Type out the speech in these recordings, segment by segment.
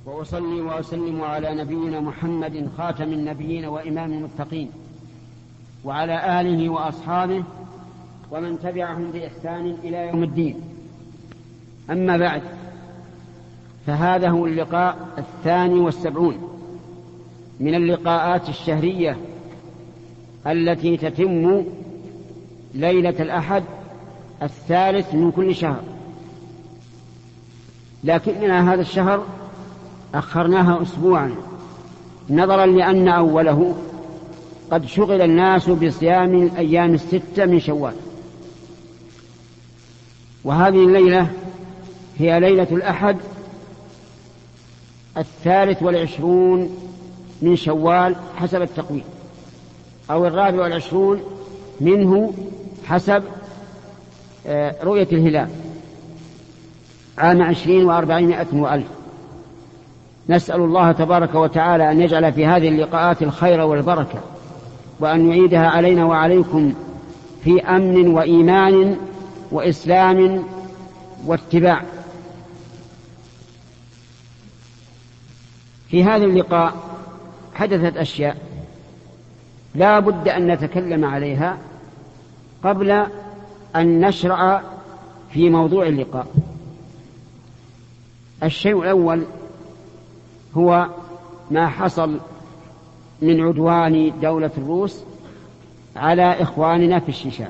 وأصلي وأسلم على نبينا محمد خاتم النبيين وإمام المتقين وعلى آله وأصحابه ومن تبعهم بإحسان إلى يوم الدين. أما بعد، فهذا هو اللقاء 72 من اللقاءات الشهرية التي تتم ليلة الأحد 3 من كل شهر، لكننا هذا الشهر أخرناها أسبوعا نظرا لأن أوله قد شغل الناس بصيام الأيام 6 من شوال، وهذه الليلة هي ليلة الأحد 23 من شوال حسب التقويم، أو 24 منه حسب رؤية الهلال عام 20 و400 وألف. نسأل الله تبارك وتعالى أن يجعل في هذه اللقاءات الخير والبركة، وأن يعيدها علينا وعليكم في أمن وإيمان وإسلام واتباع. في هذا اللقاء حدثت أشياء لا بد أن نتكلم عليها قبل أن نشرع في موضوع اللقاء. الشيء الأول هو ما حصل من عدوان دولة الروس على إخواننا في الشيشان،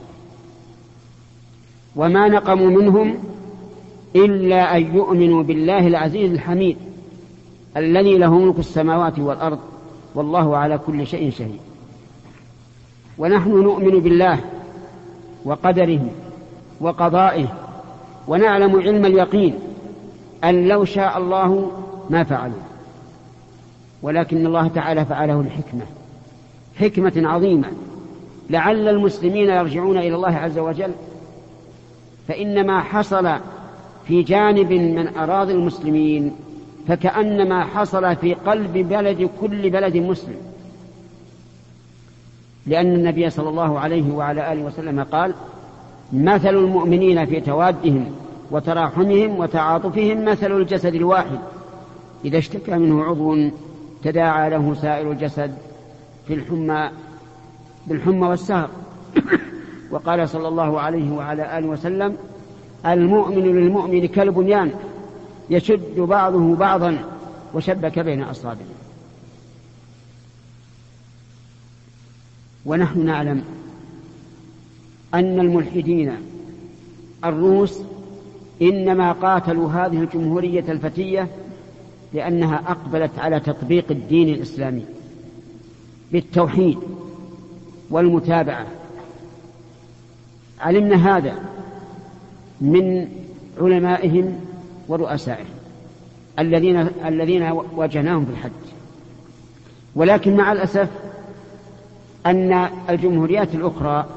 وما نقموا منهم إلا أن يؤمنوا بالله العزيز الحميد الذي له ملك السماوات والأرض والله على كل شيء شهيد. ونحن نؤمن بالله وقدره وقضائه، ونعلم علم اليقين أن لو شاء الله ما فعلوا، ولكن الله تعالى فعله حكمة عظيمة لعل المسلمين يرجعون إلى الله عز وجل. فإن ما حصل في جانب من أراضي المسلمين فكأنما حصل في قلب كل بلد مسلم، لأن النبي صلى الله عليه وعلى آله وسلم قال: مثل المؤمنين في توادهم وتراحمهم وتعاطفهم مثل الجسد الواحد إذا اشتكى منه عضو تداعى له سائر الجسد بالحمى والسهر. وقال صلى الله عليه وعلى آله وسلم: المؤمن للمؤمن كالبنيان يشد بعضه بعضا وشبك بين أصابعه. ونحن نعلم أن الملحدين الروس إنما قاتلوا هذه الجمهورية الفتية لأنها أقبلت على تطبيق الدين الإسلامي بالتوحيد والمتابعة. علمنا هذا من علمائهم ورؤسائهم الذين واجهناهم في الحج. ولكن مع الأسف أن الجمهوريات الأخرى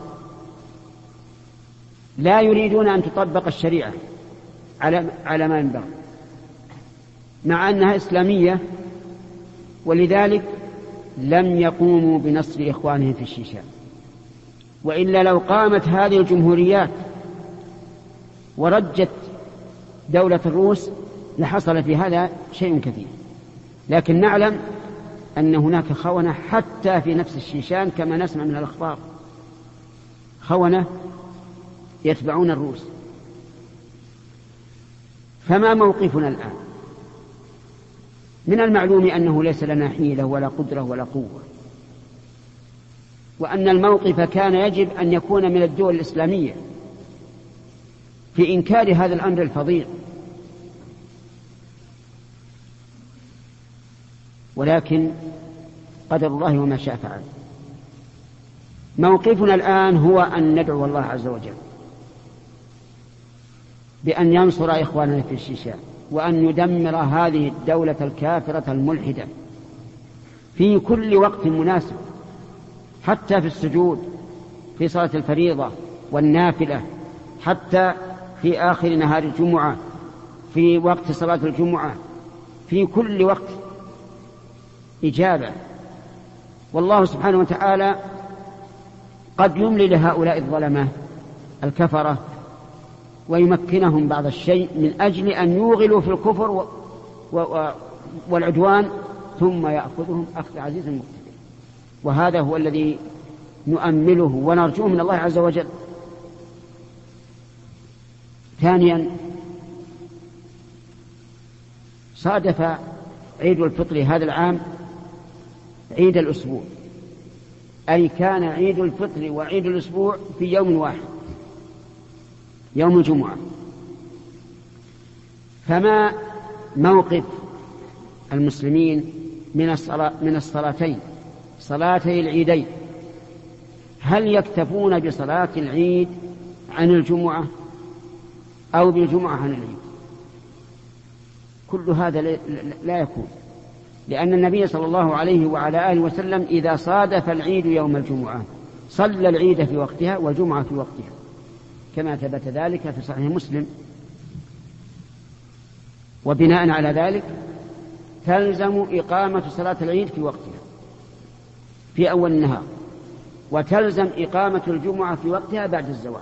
لا يريدون أن تطبق الشريعة على ما ينبغي، مع أنها إسلامية، ولذلك لم يقوموا بنصر إخوانهم في الشيشان. وإلا لو قامت هذه الجمهوريات ورجت دولة الروس لحصل في هذا شيء كثير. لكن نعلم أن هناك خونة حتى في نفس الشيشان، كما نسمع من الأخبار، خونة يتبعون الروس. فما موقفنا الآن؟ من المعلوم أنه ليس لنا حيلة ولا قدرة ولا قوة، وأن الموقف كان يجب أن يكون من الدول الإسلامية في إنكار هذا الأمر الفظيع. ولكن قدر الله وما شاء فعل. موقفنا الآن هو أن ندعو الله عز وجل بأن ينصر إخواننا في الشيشان، وأن يدمر هذه الدولة الكافرة الملحدة في كل وقت مناسب، حتى في السجود في صلاة الفريضة والنافلة، حتى في آخر نهار الجمعة، في وقت صلاة الجمعة، في كل وقت إجابة. والله سبحانه وتعالى قد يملي لهؤلاء الظلمة الكفرة ويمكنهم بعض الشيء من أجل أن يوغلوا في الكفر والعدوان ثم يأخذهم أخذ عزيز مقتدر. وهذا هو الذي نؤمله ونرجوه من الله عز وجل. ثانيا، صادف عيد الفطر هذا العام عيد الأسبوع، أي كان عيد الفطر وعيد الأسبوع في يوم واحد، يوم الجمعة. فما موقف المسلمين من الصلاتين، صلاتي العيدين؟ هل يكتفون بصلاة العيد عن الجمعة أو بالجمعة عن العيد؟ كل هذا لا يكون، لأن النبي صلى الله عليه وعلى آله وسلم إذا صادف العيد يوم الجمعة صلى العيد في وقتها والجمعة في وقتها، كما ثبت ذلك في صحيح مسلم. وبناء على ذلك تلزم إقامة صلاة العيد في وقتها في أول النهار، وتلزم إقامة الجمعة في وقتها بعد الزوال.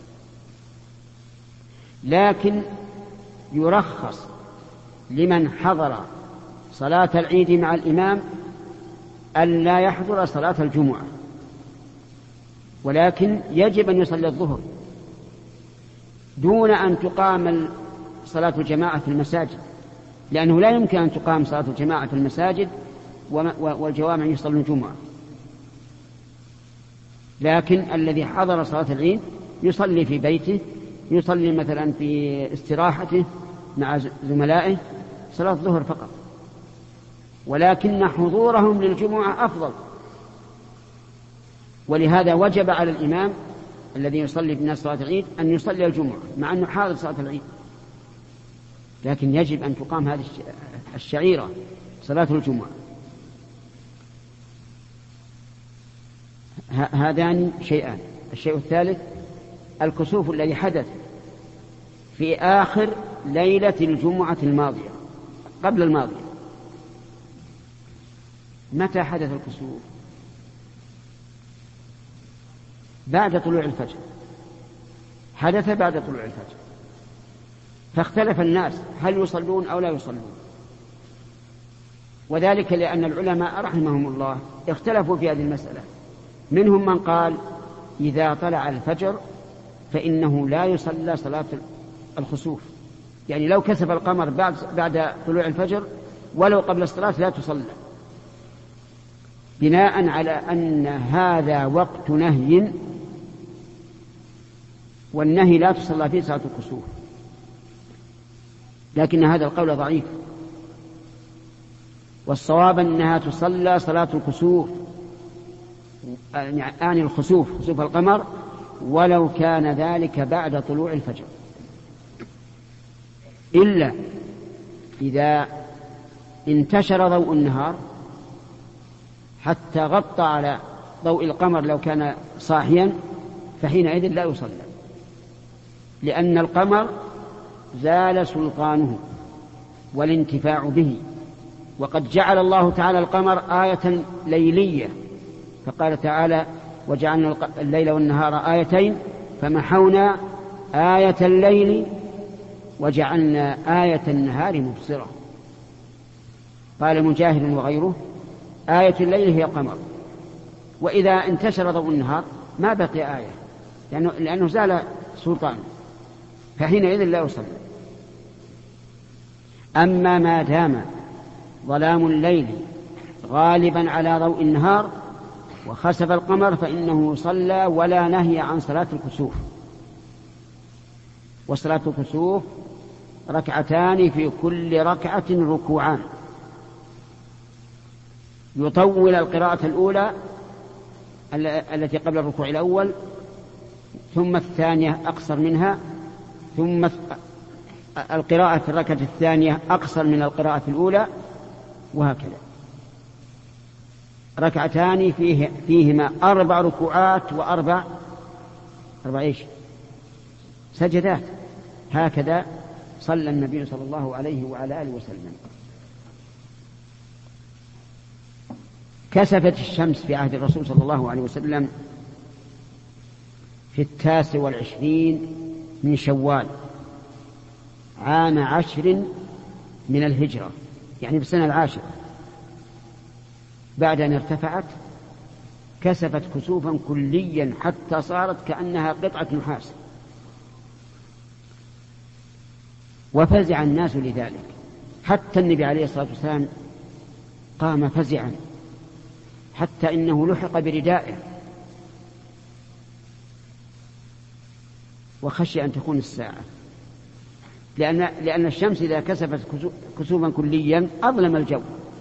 لكن يرخص لمن حضر صلاة العيد مع الإمام أن لا يحضر صلاة الجمعة، ولكن يجب أن يصلي الظهر دون أن تقام صلاة الجماعة في المساجد، لأنه لا يمكن أن تقام صلاة الجماعة في المساجد والجوامع يصلون الجمعة. لكن الذي حضر صلاة العيد يصلي في بيته، يصلي مثلا في استراحته مع زملائه صلاة الظهر فقط، ولكن حضورهم للجمعة أفضل. ولهذا وجب على الإمام الذي يصلي بالناس صلاة العيد أن يصلي الجمعة مع أنه حاضر صلاة العيد، لكن يجب أن تقام هذه الشعيرة صلاة الجمعة. هذان شيئان. الشيء الثالث الكسوف الذي حدث في آخر ليلة الجمعة الماضية قبل الماضية. متى حدث الكسوف؟ بعد طلوع الفجر، حدث بعد طلوع الفجر، فاختلف الناس هل يصلون أو لا يصلون، وذلك لأن العلماء رحمهم الله اختلفوا في هذه المسألة. منهم من قال إذا طلع الفجر فإنه لا يصلى صلاة الخسوف، يعني لو كسف القمر بعد طلوع الفجر ولو قبل الصلاة لا تصلى، بناء على أن هذا وقت نهي، والنهي لا تصلى فيه صلاة الكسوف. لكن هذا القول ضعيف، والصواب أنها تصلى صلاة الكسوف، يعني الخسوف، خسوف القمر، ولو كان ذلك بعد طلوع الفجر، إلا إذا انتشر ضوء النهار حتى غطى على ضوء القمر لو كان صاحيا، فحينئذ لا يصلى، لأن القمر زال سلطانه والانتفاع به. وقد جعل الله تعالى القمر آية ليلية، فقال تعالى وجعلنا الليل والنهار آيتين فمحونا آية الليل وجعلنا آية النهار مبصرة. قال مجاهد وغيره آية الليل هي القمر، وإذا انتشر ضوء النهار ما بقي آية، لأنه زال سلطانه، فحينئذ لا يصلي. أما ما دام ظلام الليل غالبا على ضوء النهار وخسف القمر فإنه يصلى، ولا نهي عن صلاة الكسوف. وصلاة الكسوف ركعتان في كل ركعة ركوعان، يطول القراءة الأولى التي قبل الركوع الأول، ثم الثانية أقصر منها، ثم القراءة في الركعة الثانية أقصر من القراءة الأولى، وهكذا. ركعتان فيهما 4 ركوعات وأربع سجدات. هكذا صلى النبي صلى الله عليه وعلى آله وسلم. كسفت الشمس في عهد الرسول صلى الله عليه وسلم في 29 من شوال عام 10 من الهجرة، يعني في السنة 10 بعد أن ارتفعت كسفت كسوفا كليا حتى صارت كأنها قطعة نحاس، وفزع الناس لذلك، حتى النبي عليه الصلاة والسلام قام فزعا حتى إنه لحق بردائه وخشي أن تكون الساعة، لأن الشمس إذا كسفت كسوفا كليا أظلم الجو.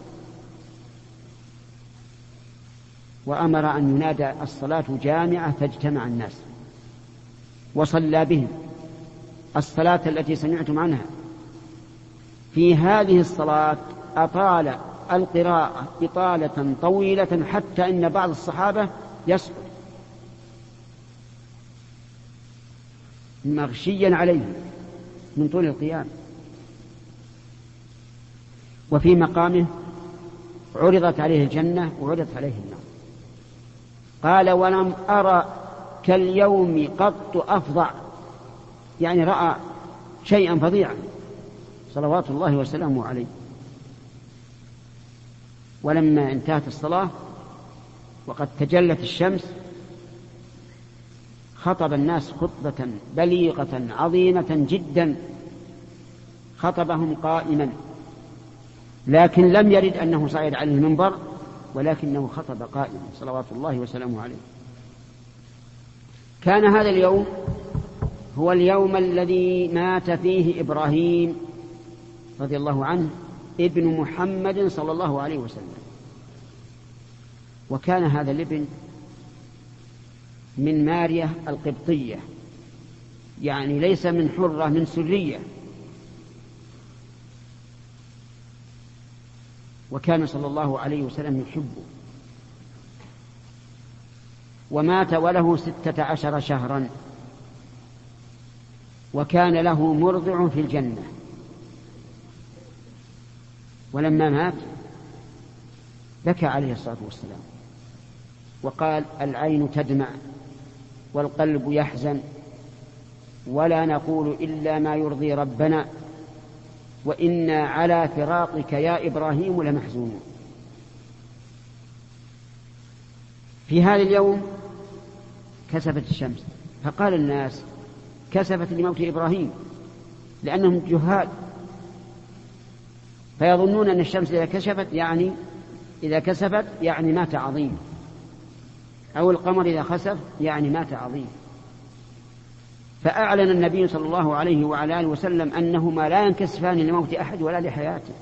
وأمر أن ينادى الصلاة جامعة فاجتمع الناس وصلى بهم الصلاة التي سمعتم عنها. في هذه الصلاة أطال القراءة إطالة طويلة حتى إن بعض الصحابة يسقط مغشيا عليه من طول القيام. وفي مقامه عرضت عليه الجنة وعرضت عليه النار، قال ولم أرى كاليوم قط أفظع، يعني رأى شيئا فظيعا صلوات الله وسلامه عليه. ولما انتهت الصلاة وقد تجلت الشمس خطب الناس خطبة بليغة عظيمة جدا، خطبهم قائما، لكن لم يرد أنه صعد على المنبر، ولكنه خطب قائما صلوات الله وسلامه عليه. كان هذا اليوم هو اليوم الذي مات فيه إبراهيم رضي الله عنه ابن محمد صلى الله عليه وسلم. وكان هذا الابن من مارية القبطية، يعني ليس من حرة، من سرية. وكان صلى الله عليه وسلم يحبه، ومات وله 16 شهرا، وكان له مرضع في الجنة. ولما مات بكى عليه الصلاة والسلام وقال العين تدمع والقلب يحزن ولا نقول إلا ما يرضي ربنا وإنا على فراقك يا إبراهيم لمحزونون. في هذا اليوم كسفت الشمس، فقال الناس كسفت لموت إبراهيم، لأنهم جهال فيظنون أن الشمس إذا كسفت يعني مات عظيم، أو القمر إذا خسف يعني مات عظيم. فأعلن النبي صلى الله عليه وعلى آله وسلم أنهما لا ينكسفان لموت أحد ولا لحياته.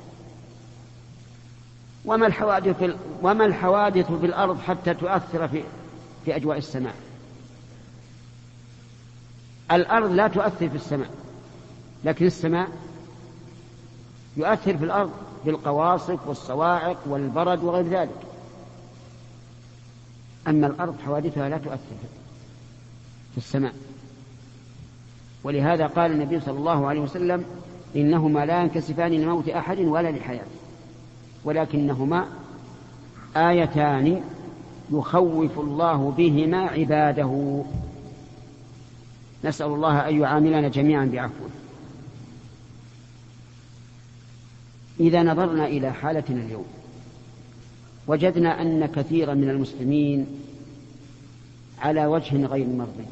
وما الحوادث في الأرض حتى تؤثر في أجواء السماء؟ الأرض لا تؤثر في السماء، لكن السماء يؤثر في الأرض بالقواصف والصواعق والبرد وغير ذلك. أما الأرض حوادثها لا تؤثر في السماء. ولهذا قال النبي صلى الله عليه وسلم إنهما لا ينكسفان لموت أحد ولا لحياته، ولكنهما آيتان يخوف الله بهما عباده. نسأل الله أن يعاملنا جميعا بعفوه. إذا نظرنا إلى حالتنا اليوم وجدنا أن كثيرا من المسلمين على وجه غير مرضي،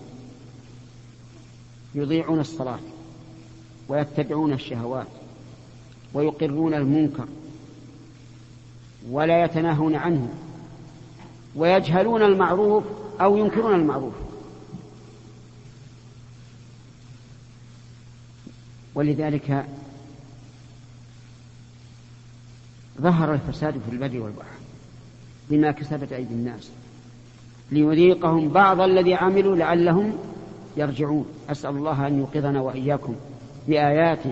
يضيعون الصلاة ويتبعون الشهوات ويقرون المنكر ولا يتناهون عنه، ويجهلون المعروف أو ينكرون المعروف. ولذلك ظهر الفساد في البر والبحر بما كسبت أيدي الناس ليذيقهم بعض الذي عملوا لعلهم يرجعون. أسأل الله أن يوقظنا وإياكم بآياته،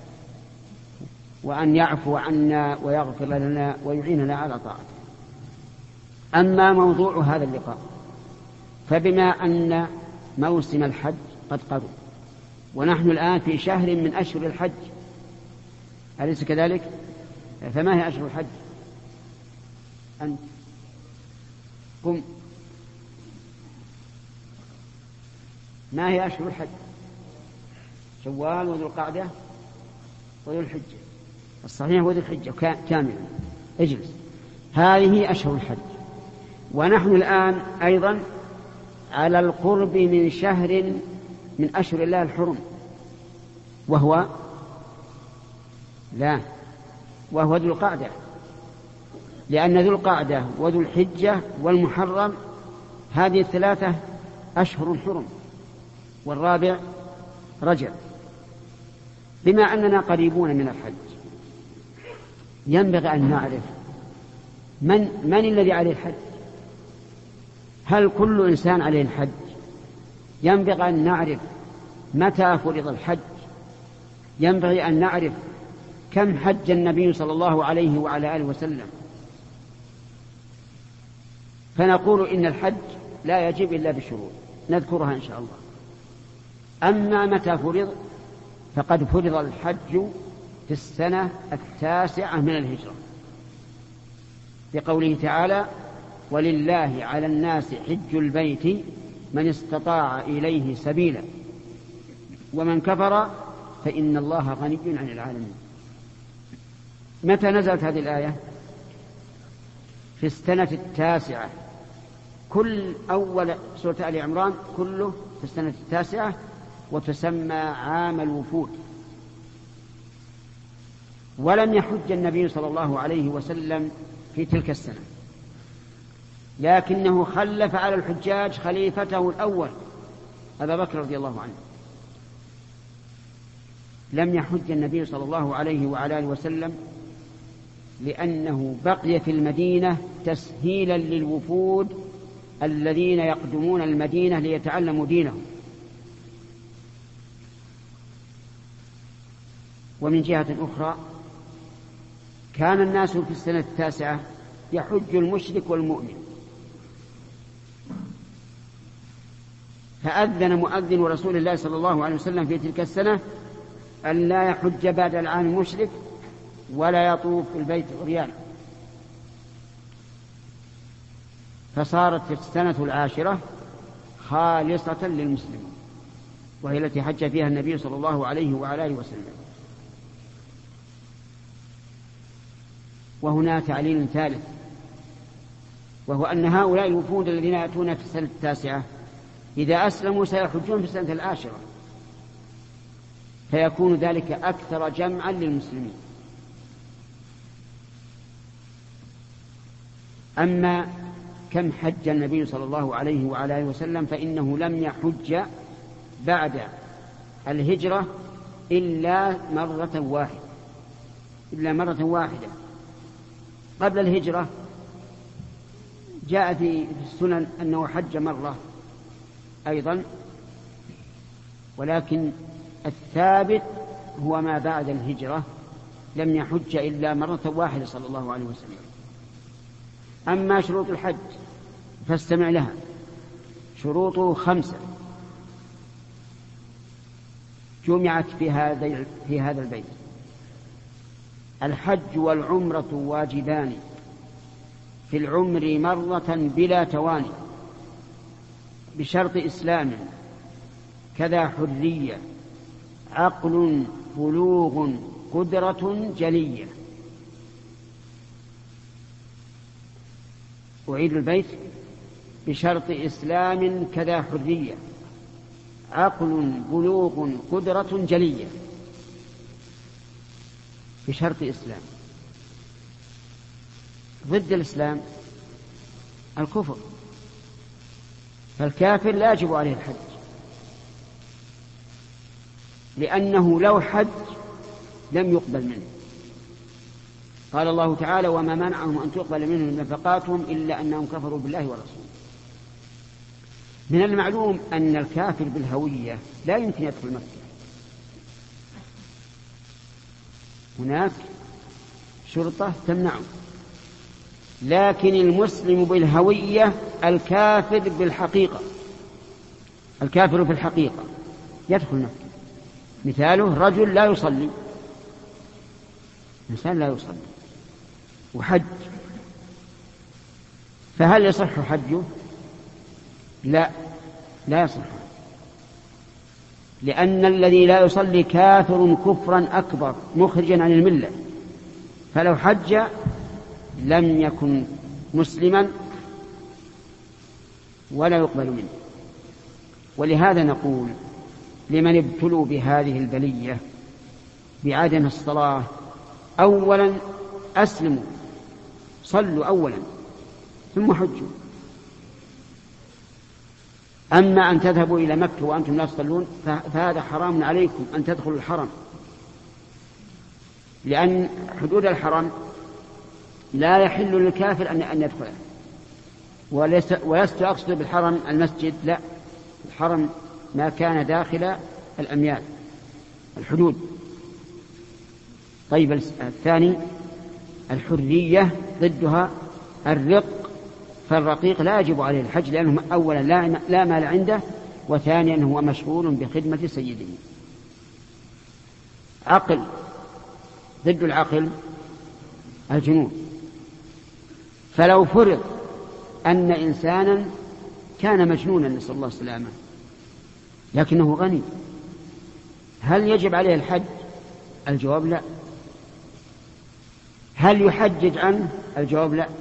وأن يعفو عنا ويغفر لنا ويعيننا على طاعته. أما موضوع هذا اللقاء فبما أن موسم الحج قد قرب، ونحن الآن في شهر من أشهر الحج، أليس كذلك؟ فما هي أشهر الحج؟ أنت قم. ما هي أشهر الحج؟ شوال وذو القعدة وذو الحجة. الصحيح هو ذي الحجة كاملا. اجلس. هذه أشهر الحج، ونحن الآن أيضا على القرب من شهر من أشهر الله الحرم، وهو ذو القعدة، لأن ذو القعدة وذو الحجة والمحرم هذه الثلاثة أشهر حرم، والرابع رجب. بما أننا قريبون من الحج ينبغي أن نعرف من الذي عليه الحج. هل كل إنسان عليه الحج؟ ينبغي أن نعرف متى فرض الحج، ينبغي أن نعرف كم حج النبي صلى الله عليه وعلى آله وسلم. فنقول إن الحج لا يجب إلا بشروط نذكرها إن شاء الله. أما متى فرض فقد فرض الحج في السنة 9 من الهجرة، بقوله تعالى: ولله على الناس حج البيت من استطاع إليه سبيلا ومن كفر فإن الله غني عن العالمين. متى نزلت هذه الآية؟ في السنة 9. كل أول سورة آل عمران كله في السنة 9، وتسمى عام الوفود. ولم يحج النبي صلى الله عليه وسلم في تلك السنة، لكنه خلف على الحجاج خليفته الأول أبا بكر رضي الله عنه. لم يحج النبي صلى الله عليه وعلى آله وسلم لأنه بقي في المدينة تسهيلا للوفود الذين يقدمون المدينة ليتعلموا دينهم. ومن جهة أخرى كان الناس في السنة 9 يحج المشرك والمؤمن، فأذن مؤذن رسول الله صلى الله عليه وسلم في تلك السنة أن لا يحج بعد العام المشرك ولا يطوف في البيت عريان. فصارت السنة 10 خالصة للمسلمين، وهي التي حج فيها النبي صلى الله عليه وعلى آله وسلم. وهنا تعليل ثالث، وهو أن هؤلاء الوفود الذين يأتون في السنة 9 إذا أسلموا سيحجون في السنة 10، فيكون ذلك أكثر جمعا للمسلمين. أما كم حج النبي صلى الله عليه وعلى آله وسلم فإنه لم يحج بعد الهجرة إلا مرة واحدة. قبل الهجرة جاء في السنن أنه حج مرة أيضا، ولكن الثابت هو ما بعد الهجرة لم يحج إلا مرة واحدة صلى الله عليه وسلم. أما شروط الحج فاستمع لها. شروطه 5 جمعت في هذا البيت: الحج والعمرة واجبان، في العمر مرة بلا تواني، بشرط إسلام، كذا حرية، عقل، بلوغ، قدرة جلية. أعيد البيت: بشرط إسلام، كذا حرية، عقل، بلوغ، قدرة جلية. بشرط إسلام. ضد الإسلام الكفر، فالكافر لا يجب عليه الحج، لأنه لو حج لم يقبل منه. قال الله تعالى: وما منعهم أن تقبل منهم نفقاتهم إلا أنهم كفروا بالله ورسوله. من المعلوم أن الكافر بالهوية لا يمكن يدخل مكة، هناك شرطة تمنعه. لكن المسلم بالهوية الكافر بالحقيقة، الكافر في الحقيقة يدخل مكة. مثاله: رجل لا يصلي، إنسان لا يصلي وحج، فهل يصح حجه؟ لا يصح، لأن الذي لا يصلي كافر كفرا أكبر مخرجا عن الملة، فلو حج لم يكن مسلما ولا يقبل منه. ولهذا نقول لمن ابتلوا بهذه البلية بعدم الصلاة: أولا أسلموا، صلوا أولا ثم حجوا. أما أن تذهبوا إلى مكة وأنتم لا تصلون فهذا حرام عليكم أن تدخلوا الحرم، لأن حدود الحرم لا يحل للكافر أن يدخله. ولست أقصد بالحرم المسجد، لا، الحرم ما كان داخل الأميال، الحدود. طيب الثاني الحرية، ضدها الرق، فالرقيق لا يجب عليه الحج لأنه أولا لا مال عنده، وثانيا هو مشغول بخدمة سيده. عقل، ضد العقل الجنون. فلو فرض أن إنسانا كان مجنونا نسأل الله السلامة لكنه غني، هل يجب عليه الحج؟ الجواب لا. هل يحجج عنه؟ الجواب لا،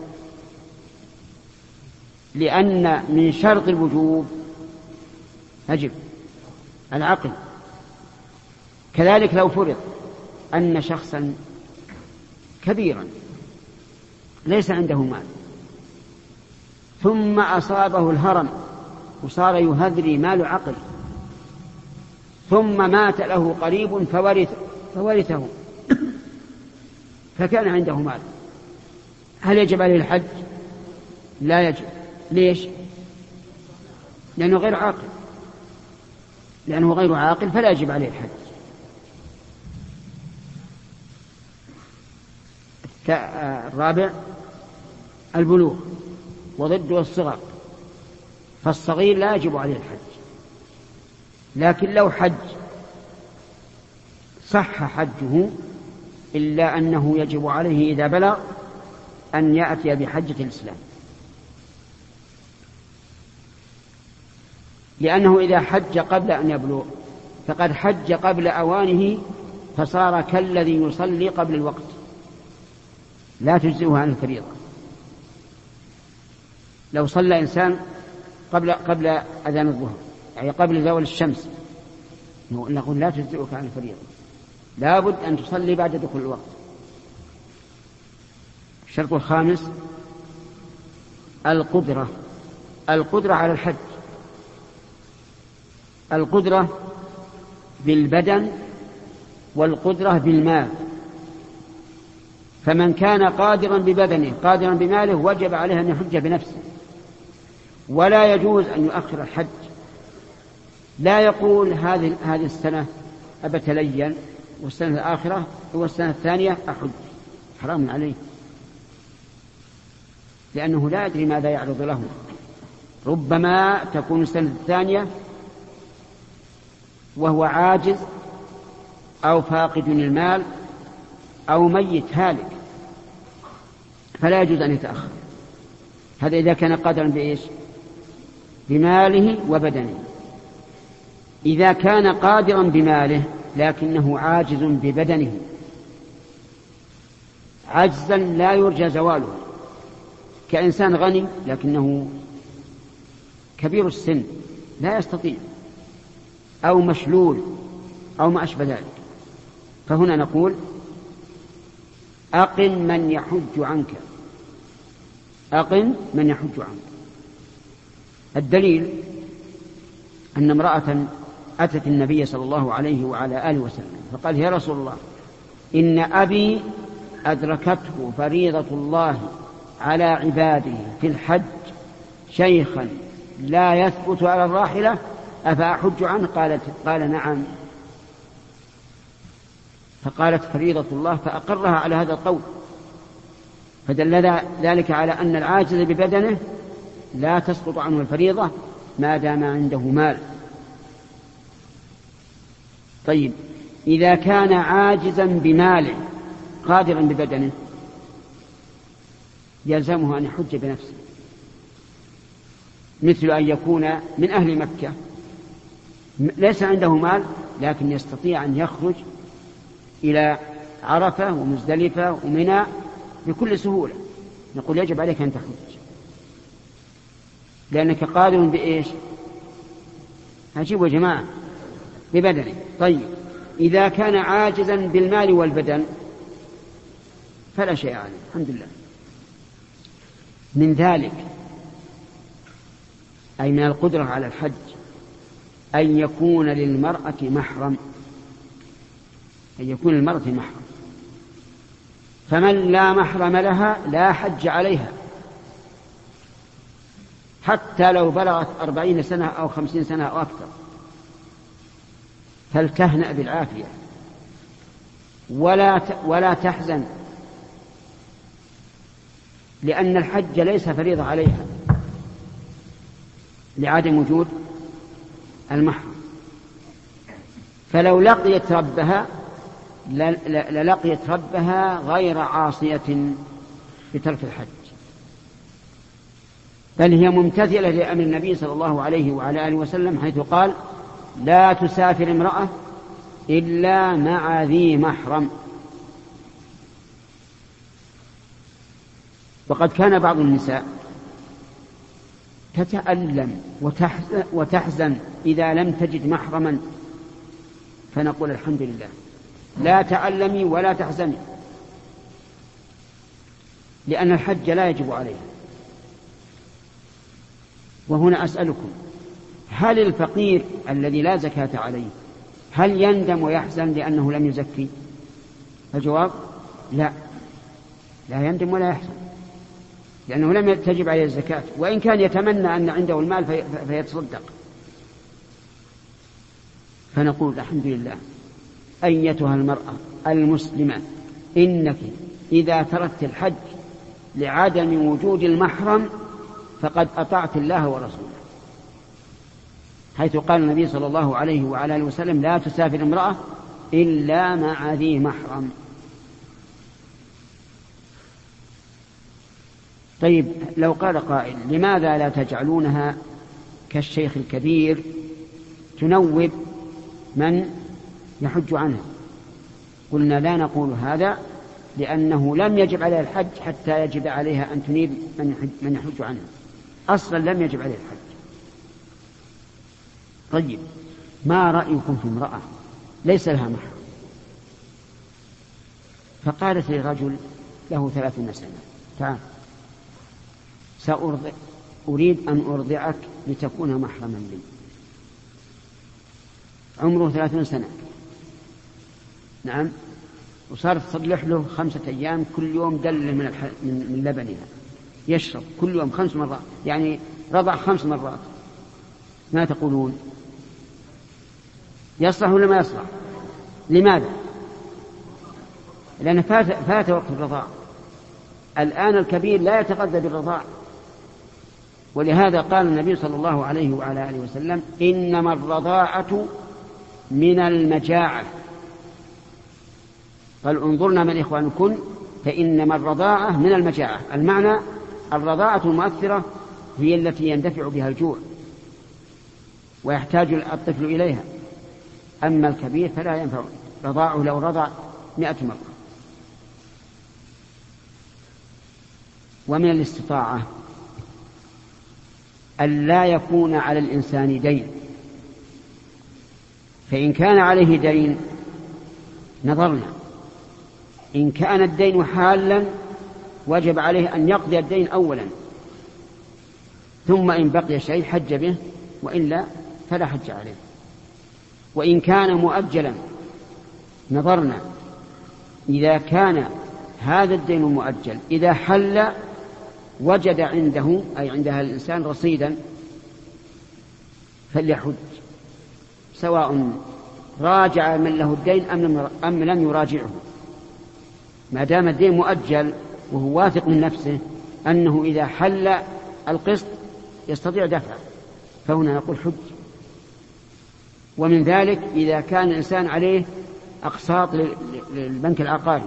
لأن من شرط الوجوب يجب العقل. كذلك لو فرض أن شخصا كبيرا ليس عنده مال ثم أصابه الهرم وصار يهذري مال عقل، ثم مات له قريب فورثه فكان عنده مال، هل يجب عليه الحج؟ لا يجب. ليش؟ لأنه غير عاقل، لأنه غير عاقل فلا يجب عليه الحج. الرابع البلوغ، وضده الصغر، فالصغير لا يجب عليه الحج، لكن لو حج صح حجه، إلا أنه يجب عليه إذا بلغ أن يأتي بحجة الإسلام، لأنه إذا حج قبل أن يبلغ فقد حج قبل أوانه، فصار كالذي يصلي قبل الوقت، لا تجزئه عن الفريضة. لو صلى إنسان قبل أذان الظهر، يعني قبل زوال الشمس، نقول لا تجزئك عن الفريضة، لا بد أن تصلي بعد دخول الوقت. الشرط الخامس القدرة على الحج، القدرة بالبدن والقدرة بالمال. فمن كان قادرا ببدنه قادرا بماله وجب عليه أن يحج بنفسه، ولا يجوز أن يؤخر الحج. لا يقول هذه السنة أبتلين والسنة الآخرة والسنة الثانية أحج، حرام عليه، لأنه لا يدري ماذا يعرض له. ربما تكون السنة الثانية وهو عاجز أو فاقد المال أو ميت هالك، فلا يجوز أن يتأخر. هذا إذا كان قادرا بإيش؟ بماله وبدنه. إذا كان قادرا بماله لكنه عاجز ببدنه، عجزا لا يرجى زواله، كإنسان غني لكنه كبير السن لا يستطيع، أو مشلول أو ما أشبه ذلك، فهنا نقول أقم من يحج عنك، أقم من يحج عنك. الدليل أن امرأة أتت النبي صلى الله عليه وعلى آله وسلم فقال: يا رسول الله، إن أبي أدركته فريضة الله على عباده في الحج شيخا لا يثبت على الراحلة، أفأحج عنه؟ قال: نعم. فقالت: فريضة الله، فأقرها على هذا القول، فدل ذلك على أن العاجز ببدنه لا تسقط عنه الفريضة ما دام عنده مال. طيب، إذا كان عاجزا بماله قادرا ببدنه يلزمه أن يحج بنفسه، مثل أن يكون من أهل مكة ليس عنده مال لكن يستطيع أن يخرج إلى عرفة ومزدلفة ومنى بكل سهولة، نقول يجب عليك أن تحج لأنك قادر بإيش؟ أجيبوا يا جماعة، ببدنه. طيب إذا كان عاجزا بالمال والبدن فلا شيء عليه، الحمد لله. من ذلك أي من القدرة على الحج أن يكون للمرأة محرم، أن يكون للمرأة محرم، فمن لا محرم لها لا حج عليها حتى لو بلغت 40 سنة أو 50 سنة أو أكثر، فلتهنأ بالعافية ولا تحزن، لأن الحج ليس فريضة عليها لعدم وجود المحرم. فلو لقيت ربها للقيت ربها غير عاصية بترك الحج، بل هي ممتثلة لأمر النبي صلى الله عليه وعلى آله وسلم، حيث قال: لا تسافر امرأة إلا مع ذي محرم. وقد كان بعض النساء تتألم وتحزن إذا لم تجد محرما، فنقول الحمد لله، لا تعلمي ولا تحزني، لأن الحج لا يجب عليها. وهنا أسألكم: هل الفقير الذي لا زكاة عليه هل يندم ويحزن لأنه لم يزكي؟ الجواب: لا يندم ولا يحزن، لأنه لم تجب عليه الزكاة، وإن كان يتمنى أن عنده المال فيتصدق. فنقول الحمد لله. أيتها المرأة المسلمة، إنك إذا تركت الحج لعدم وجود المحرم فقد أطعت الله ورسوله، حيث قال النبي صلى الله عليه وعلى آله وسلم: لا تسافر امرأة إلا مع ذي محرم. طيب لو قال قائل: لماذا لا تجعلونها كالشيخ الكبير تنوب من يحج عنها؟ قلنا: لا نقول هذا، لأنه لم يجب عليها الحج حتى يجب عليها أن تنيب من يحج عنها، أصلا لم يجب عليها الحج. طيب ما رأيكم في امرأة ليس لها محرم، فقالت لرجل له 30 سنة: تعال أريد أن أرضعك لتكون محرما لي. عمره 30 سنة، نعم، وصارت تصلح له 5 أيام كل يوم دل من لبنها، يشرب كل يوم 5 مرات، يعني رضع 5 مرات. ما تقولون؟ يصلح ولا ما يصلح؟ لماذا؟ لأن فات وقت الرضاع. الآن الكبير لا يتغذى بالرضاع، ولهذا قال النبي صلى الله عليه وعلى آله وسلم: إنما الرضاعة من المجاعة. قال: انظرنا من إخوانكن، فإنما الرضاعة من المجاعة. المعنى الرضاعة المؤثرة هي التي يندفع بها الجوع ويحتاج الطفل إليها، أما الكبير فلا ينفع رضاعه لو رضع 100 مرة. ومن الاستطاعة أن لا يكون على الإنسان دين، فإن كان عليه دين نظرنا، إن كان الدين حالا وجب عليه أن يقضي الدين أولا، ثم إن بقي شيء حج به، وإلا فلا حج عليه. وإن كان مؤجلا نظرنا، إذا كان هذا الدين المؤجل إذا حل وجد عنده أي عندها الإنسان رصيدا فليحج، سواء راجع من له الدين أم لم يراجعه، ما دام الدين مؤجل وهو واثق من نفسه أنه إذا حل القسط يستطيع دفعه، فهنا نقول حج. ومن ذلك إذا كان الإنسان عليه أقساط للبنك العقاري،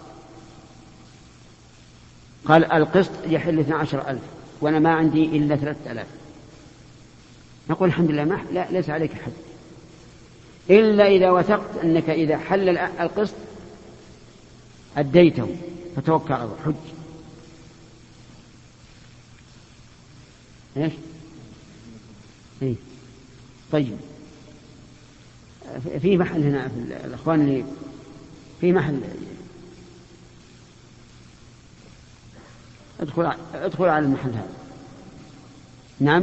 قال القسط يحل 12,000 وأنا ما عندي إلا 3,000، نقول الحمد لله ليس عليك حج، إلا إذا وثقت أنك إذا حل القسط أديته فتوكل على الله، حج. إيش؟ إيه؟ طيب، في محل هنا في الأخوان اللي في محل، ادخل على المحل هذا. نعم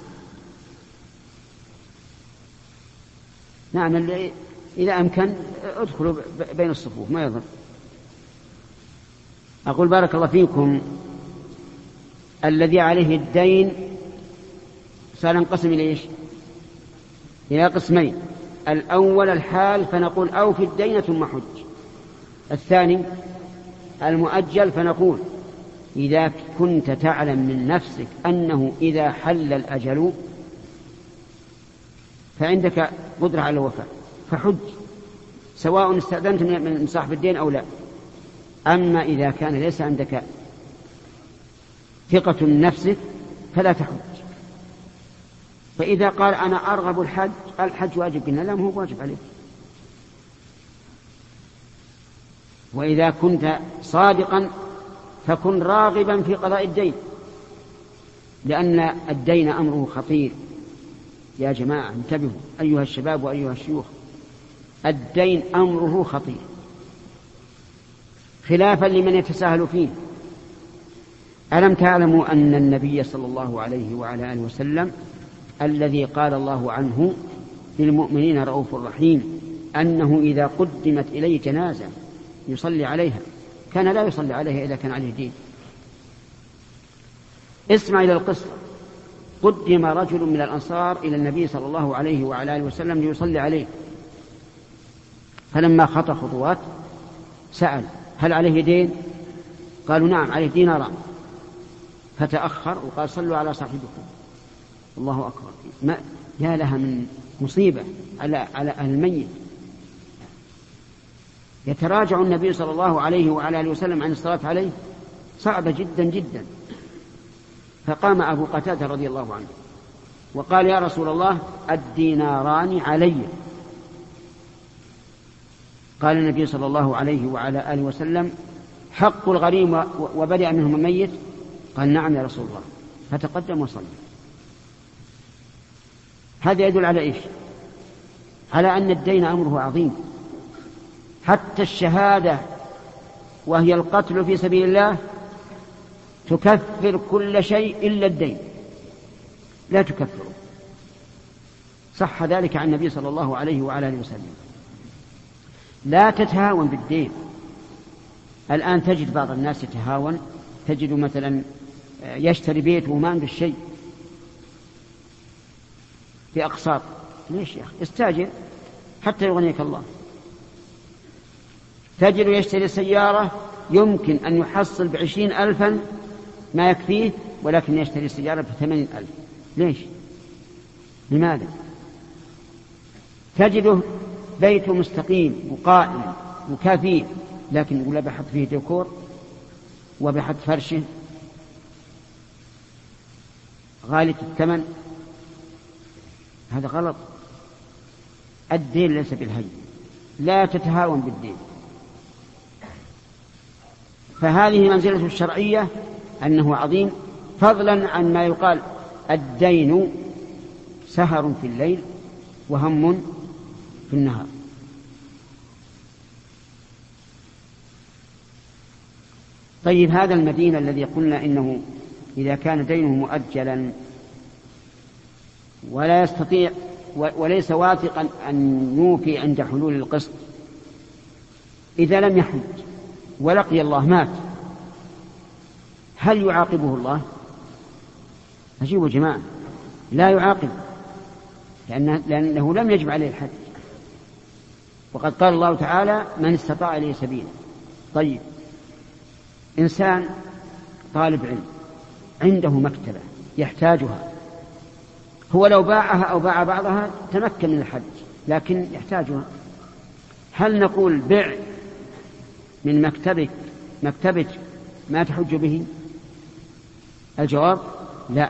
نعم، اللي إذا أمكن ادخلوا بين الصفوف ما يضر. أقول بارك الله فيكم، الذي عليه الدين صار ينقسم إلى إيش؟ إلى قسمين. الأول الحال فنقول أوفِ الدين ثم حج. الثاني المؤجل فنقول إذا كنت تعلم من نفسك أنه إذا حل الأجل فعندك قدرة على الوفاء فحج، سواء استأذنت من صاحب الدين أو لا. أما إذا كان ليس عندك ثقة من نفسك فلا تحج. فإذا قال أنا أرغب الحج واجب، قلنا لا، ما هو واجب عليك. وإذا كنت صادقا فكن راغبا في قضاء الدين، لأن الدين أمره خطير. يا جماعة انتبهوا أيها الشباب وأيها الشيوخ، الدين أمره خطير، خلافا لمن يتساهل فيه. ألم تعلموا أن النبي صلى الله عليه وعلى آله وسلم الذي قال الله عنه للمؤمنين رؤوف رحيم، أنه إذا قدمت إليه جنازة يصلي عليها كان لا يصلي عليها إذا كان عليه دين. اسمع إلى القصة. قدم رجل من الأنصار إلى النبي صلى الله عليه وعلى آله وسلم ليصلي عليه، فلما خطى خطوات سأل هل عليه دين؟ قالوا نعم عليه ديناران. فتأخر وقال صلوا على صاحبكم. الله أكبر، يا لها من مصيبة على أهل الميت. يتراجع النبي صلى الله عليه وعلى آله وسلم عن الصلاة عليه، صعبة جدا جدا. فقام أبو قتادة رضي الله عنه وقال يا رسول الله الديناران علي. قال النبي صلى الله عليه وعلى آله وسلم حق الغريم وبرئ منهم الميت. قال نعم يا رسول الله، فتقدم وصلى. هذا يدل على إيش؟ على أن الدين أمره عظيم. حتى الشهادة وهي القتل في سبيل الله تكفر كل شيء إلا الدين، لا تكفره. صح ذلك عن النبي صلى الله عليه وعلى آله وسلم. لا تتهاون بالدين. الآن تجد بعض الناس يتهاون، تجد مثلا يشتري بيت وما عنده الشيء في أقساط. ليش يا أخي؟ استاجر حتى يغنيك الله. تجد يشتري سيارة يمكن أن يحصل ب20,000 ما يكفيه، ولكن يشتري سيارة ب80,000. ليش؟ لماذا؟ تجده بيته مستقيم وقائم وكافي، لكن يقول بحط فيه ديكور وبحط فرشه غالية الثمن. هذا غلط. الدين ليس بالهين، لا تتهاون بالدين. فهذه منزلة الشرعية أنه عظيم، فضلا عن ما يقال الدين سهر في الليل وهم في النهار. طيب، هذا المدين الذي قلنا إنه إذا كان دينه مؤجلا ولا يستطيع وليس واثقا أن يوفي عند حلول القسط، إذا لم يحج ولقي الله مات، هل يعاقبه الله؟ أجيبوا جماعة، لا يعاقب، لأنه لم يجب عليه الحج. وقد قال الله تعالى من استطاع إليه سبيلا. طيب، إنسان طالب علم عنده مكتبة يحتاجها، هو لو باعها أو باع بعضها تمكن من الحج، لكن يحتاجها. هل نقول بع من مكتبك ما تحج به؟ الجواب لا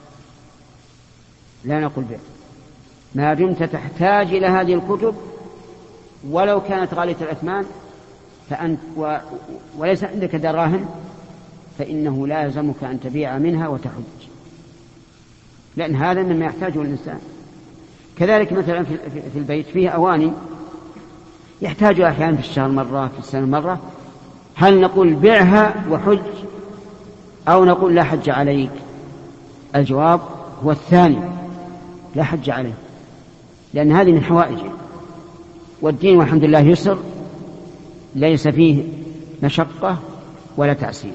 نقول بع، ما دمت تحتاج إلى هذه الكتب ولو كانت غالية الأثمان فأنت وليس عندك دراهم فإنه لا يلزمك أن تبيع منها وتحج، لأن هذا مما يحتاجه الإنسان. كذلك مثلا في البيت فيه أواني يحتاج أحيانا في الشهر مرة، في السنة مرة، هل نقول بيعها وحج أو نقول لا حج عليك؟ الجواب هو الثاني، لا حج عليه، لأن هذه من حوائجه، والدين والحمد لله يسر ليس فيه مشقة ولا تعسير.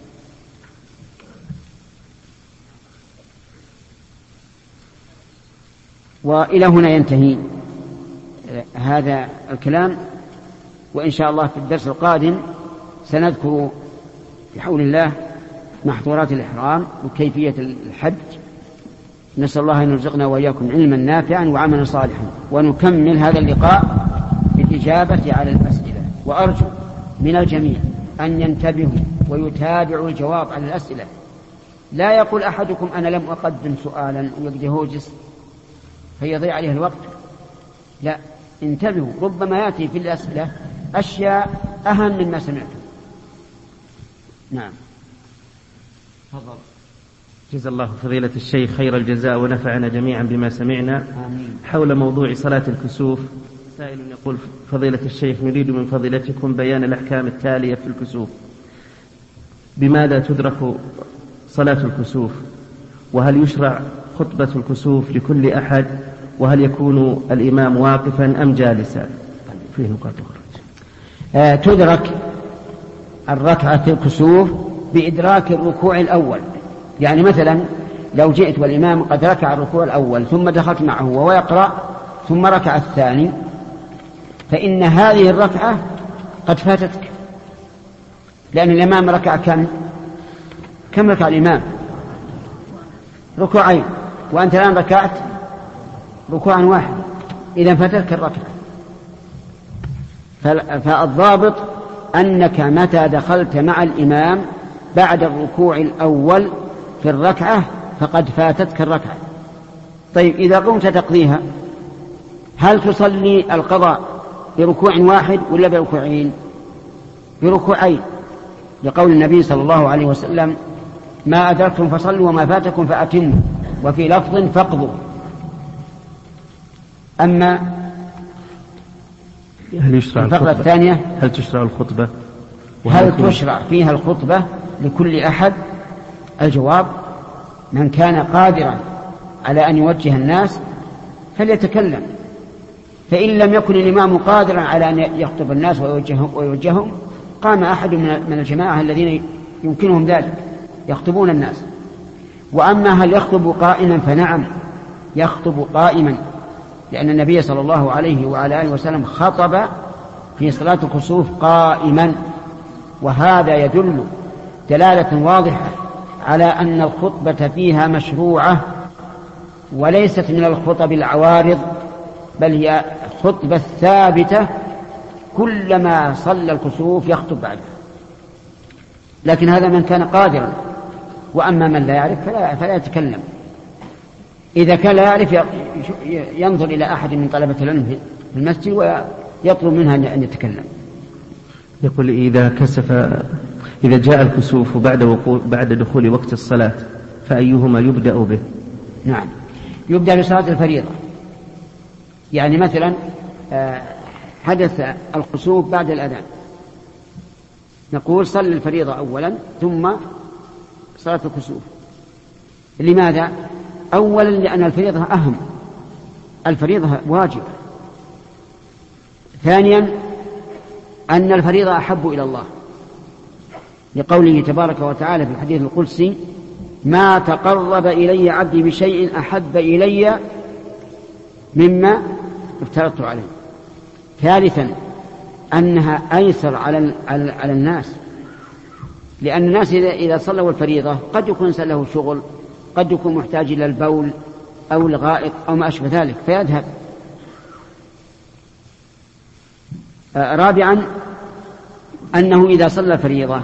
وإلى هنا ينتهي هذا الكلام، وإن شاء الله في الدرس القادم سنذكر بحول الله محظورات الإحرام وكيفية الحج. نسأل الله أن يرزقنا وإياكم علما نافعا وعملا صالحا، ونكمل هذا اللقاء بالإجابة على الأسئلة. وأرجو من الجميع أن ينتبهوا ويتابعوا الجواب على الأسئلة، لا يقول أحدكم أنا لم أقدم سؤالا ويقدهوجس فيضيع عليه الوقت، لا، انتبهوا، ربما يأتي في الأسئلة أشياء أهم مما سمعتم. نعم، تفضل. جزا الله فضيلة الشيخ خير الجزاء ونفعنا جميعا بما سمعنا. آمين. حول موضوع صلاة الكسوف، سائل يقول فضيلة الشيخ نريد من فضيلتكم بيان الأحكام التالية في الكسوف. بماذا تدرك صلاة الكسوف؟ وهل يشرع خطبة الكسوف لكل أحد؟ وهل يكون الإمام واقفا أم جالسا؟ فيه نقاط أخرى. تدرك الركعة الكسوف بإدراك الركوع الأول. يعني مثلا لو جئت والإمام قد ركع الركوع الأول ثم دخلت معه وهو يقرأ ثم ركع الثاني، فإن هذه الركعة قد فاتتك، لأن الإمام ركع كم ركع الإمام؟ ركوعين، وأنت الآن ركعت ركوعا واحد، إذا فاتتك الركعة. فالضابط أنك متى دخلت مع الإمام بعد الركوع الأول في الركعة فقد فاتتك الركعة. طيب إذا قمت تقضيها هل تصلي القضاء بركوع واحد ولا بركوعين؟ بركوعين، لقول النبي صلى الله عليه وسلم ما أدركتم فصلوا وما فاتكم فأتموا، وفي لفظ فاقضوا. أما الفقرة الثانية هل تشرع الخطبة؟ هل تشرع فيها الخطبة لكل أحد؟ الجواب من كان قادرا على أن يوجه الناس فليتكلم، فإن لم يكن الإمام قادرا على أن يخطب الناس ويوجههم قام أحد من الجماعة الذين يمكنهم ذلك يخطبون الناس. وأما هل يخطب قائما فنعم يخطب قائما، لأن النبي صلى الله عليه وعلى آله وسلم خطب في صلاة الكسوف قائما، وهذا يدل دلالة واضحة على أن الخطبة فيها مشروعة وليست من الخطب العوارض، بل هي خطبة ثابتة كلما صلى الكسوف يخطب بعده. لكن هذا من كان قادرا، وأما من لا يعرف فلا يتكلم. إذا كان لا يعرف ينظر إلى أحد من طلبة العلم في المسجد ويطلب منها أن يتكلم. يقول إذا جاء الكسوف بعد دخول وقت الصلاة فأيهما يبدأ به؟ نعم، يبدأ بصلاة الفريضة. يعني مثلا حدث الكسوف بعد الأذان، نقول صل الفريضة أولا ثم صلاة الكسوف. لماذا؟ أولا لأن الفريضة أهم، الفريضة واجب. ثانيا أن الفريضة أحب إلى الله، لقوله تبارك وتعالى في الحديث القدسي ما تقرب إلي عبدي بشيء أحب إلي مما افترضت عليه. ثالثا أنها أيسر على الناس، لأن الناس إذا صلوا الفريضة قد يكون له شغل، قد يكون محتاج إلى البول أو الغائط أو ما أشبه ذلك فيذهب. رابعا أنه إذا صلى الفريضة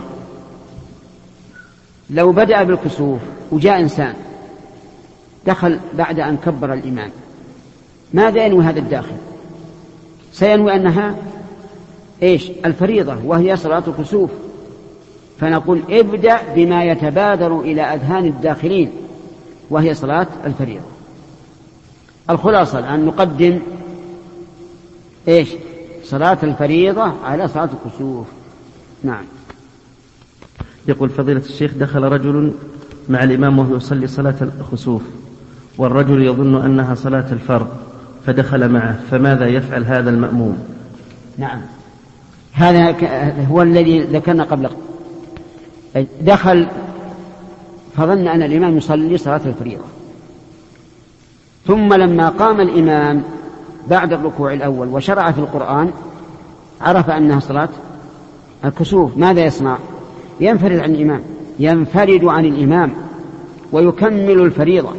لو بدأ بالكسوف وجاء إنسان دخل بعد أن كبر الإمام، ماذا ينوي هذا الداخل؟ سينوي أنها إيش الفريضة وهي صلاة الكسوف، فنقول ابدأ بما يتبادر إلى أذهان الداخلين وهي صلاة الفريضة. الخلاصة الآن نقدم إيش صلاة الفريضة على صلاة الكسوف. نعم. يقول فضيلة الشيخ دخل رجل مع الإمام وهو يصلي صلاة الخسوف والرجل يظن أنها صلاة الفرض فدخل معه، فماذا يفعل هذا المأموم؟ نعم، هذا هو الذي ذكرنا قبل. دخل فظن أن الإمام يصلي صلاة الفريضة، ثم لما قام الإمام بعد الركوع الأول وشرع في القرآن عرف أنها صلاة الكسوف. ماذا يصنع؟ ينفرد عن الإمام ويكمل الفريضة،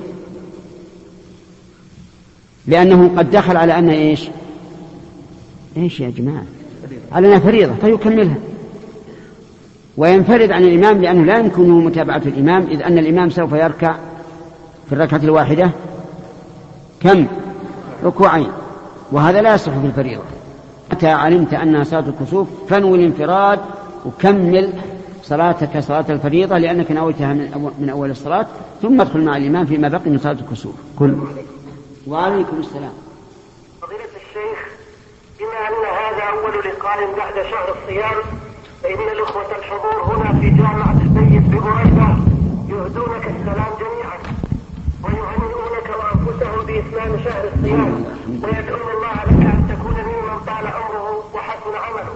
لأنه قد دخل على أن إيش يا جماعة على أنها فريضة فيكملها، وينفرد عن الإمام لأنه لا يمكنه متابعة الإمام، إذ أن الإمام سوف يركع في الركعة الواحدة كم ركوعين، وهذا لا يصح في الفريضة. متى علمت أنها صلاة الكسوف فانوي الانفراد وكمل صلاتك صلاة الفريضة لأنك نويتها من أول الصلاة، ثم ادخل مع الإمام فيما بقي من صلاة الكسوف. وعليكم السلام. فضيلة الشيخ، بما أن هذا أول لقاء بعد شهر الصيام، فإن الأخوة الحضور هنا في جامعة السيد ببريدة يهدونك السلام جميعا ويهنئونك وأنفسهم بإتمام شهر الصيام، ويدعون الله لك أن تكون ممن طال عمره وحسن عمله.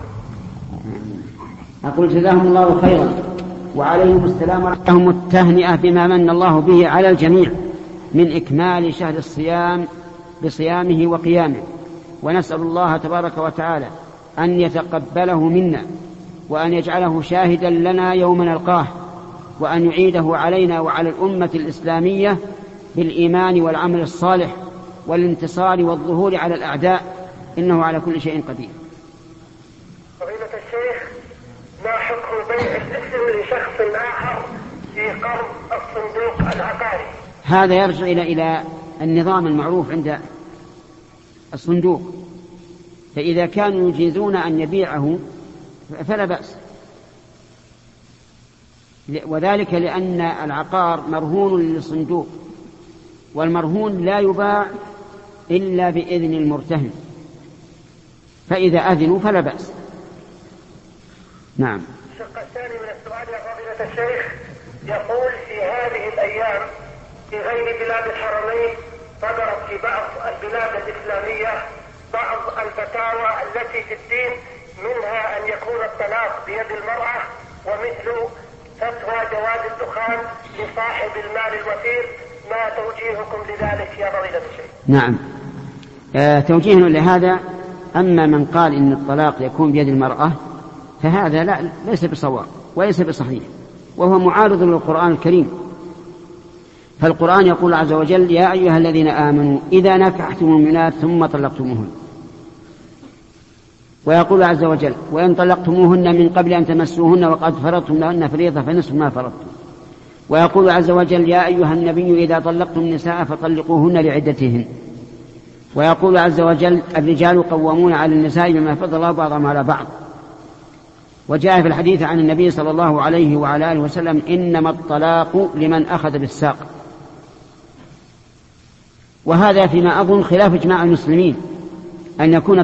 أقول جزاهم الله خيرا وعليهم السلام ولهم التهنئة بما من الله به على الجميع من إكمال شهر الصيام بصيامه وقيامه، ونسأل الله تبارك وتعالى أن يتقبله منا وأن يجعله شاهدا لنا يوم نلقاه، وأن يعيده علينا وعلى الأمة الإسلامية بالإيمان والعمل الصالح والانتصار والظهور على الأعداء، إنه على كل شيء قدير. فضيلة الشيخ، ما حكم بيع الاسم لشخص آخر في قرض الصندوق العقاري؟ هذا يرجع إلى النظام المعروف عند الصندوق، فإذا كانوا يجيزون أن يبيعه فلا بأس، وذلك لأن العقار مرهون للصندوق، والمرهون لا يباع إلا بإذن المرتهن، فإذا أذنوا فلا بأس. نعم. الشق الثاني من السؤال يا فضيلة الشيخ يقول في هذه الأيام في غير بلاد الحرمين صدرت في بعض البلاد الإسلامية بعض الفتاوى التي في الدين، منها أن يكون الطلاق بيد المرأة، ومثل فتوى جواز الدخان لصاحب المال الوفير. ما توجيهكم لذلك يا فضيلة الشيخ؟ نعم، توجيهنا لهذا، أما من قال إن الطلاق يكون بيد المرأة فهذا لا ليس بصواب وليس بصحيح، وهو معارض للقرآن الكريم. فالقرآن يقول عز وجل: يا أيها الذين آمنوا إذا نكحتم المؤمنات ثم طلقتموهن، ويقول عز وجل: وإن طلقتموهن من قبل أن تمسوهن وقد فرضتم لهن فريضة فنصف ما فرضتم. ويقول عز وجل: يا أيها النبي إذا طلقتم النساء فطلقوهن لعدتهن. ويقول عز وجل: الرجال قوامون على النساء بما فضل الله بعضهم على بعض. وجاء في الحديث عن النبي صلى الله عليه وعلى آله وسلم: إنما الطلاق لمن أخذ بالساق. وهذا فيما أظن خلاف إجماع المسلمين أن يكون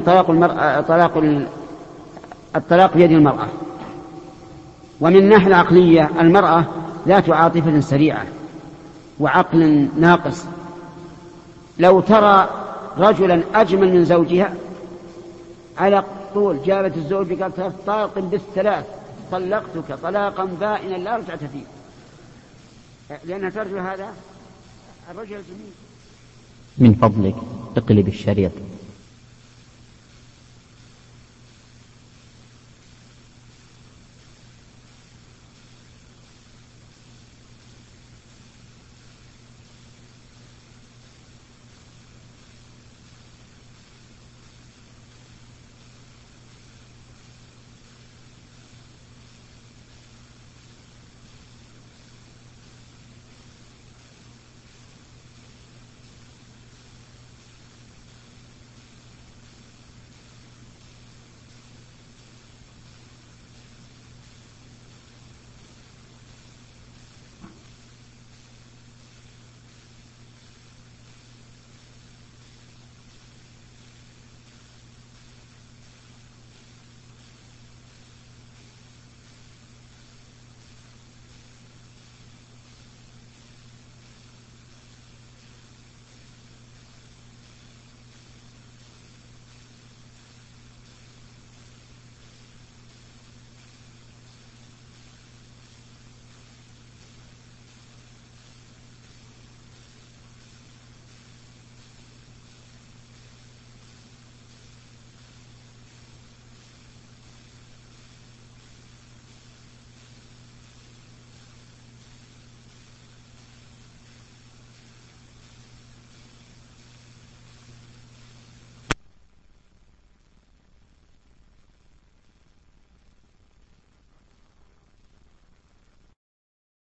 الطلاق بيد المرأة. ومن الناحية العقلية المرأة ذات عاطفة سريعة وعقل ناقص، لو ترى رجلا أجمل من زوجها على طول جابت الزوج قالت: طالق بالثلاث طلقتك طلاقا بائنا لا رجعة فيه، لأنها ترجو هذا الرجل الجميل. من فضلك اقلب الشريط.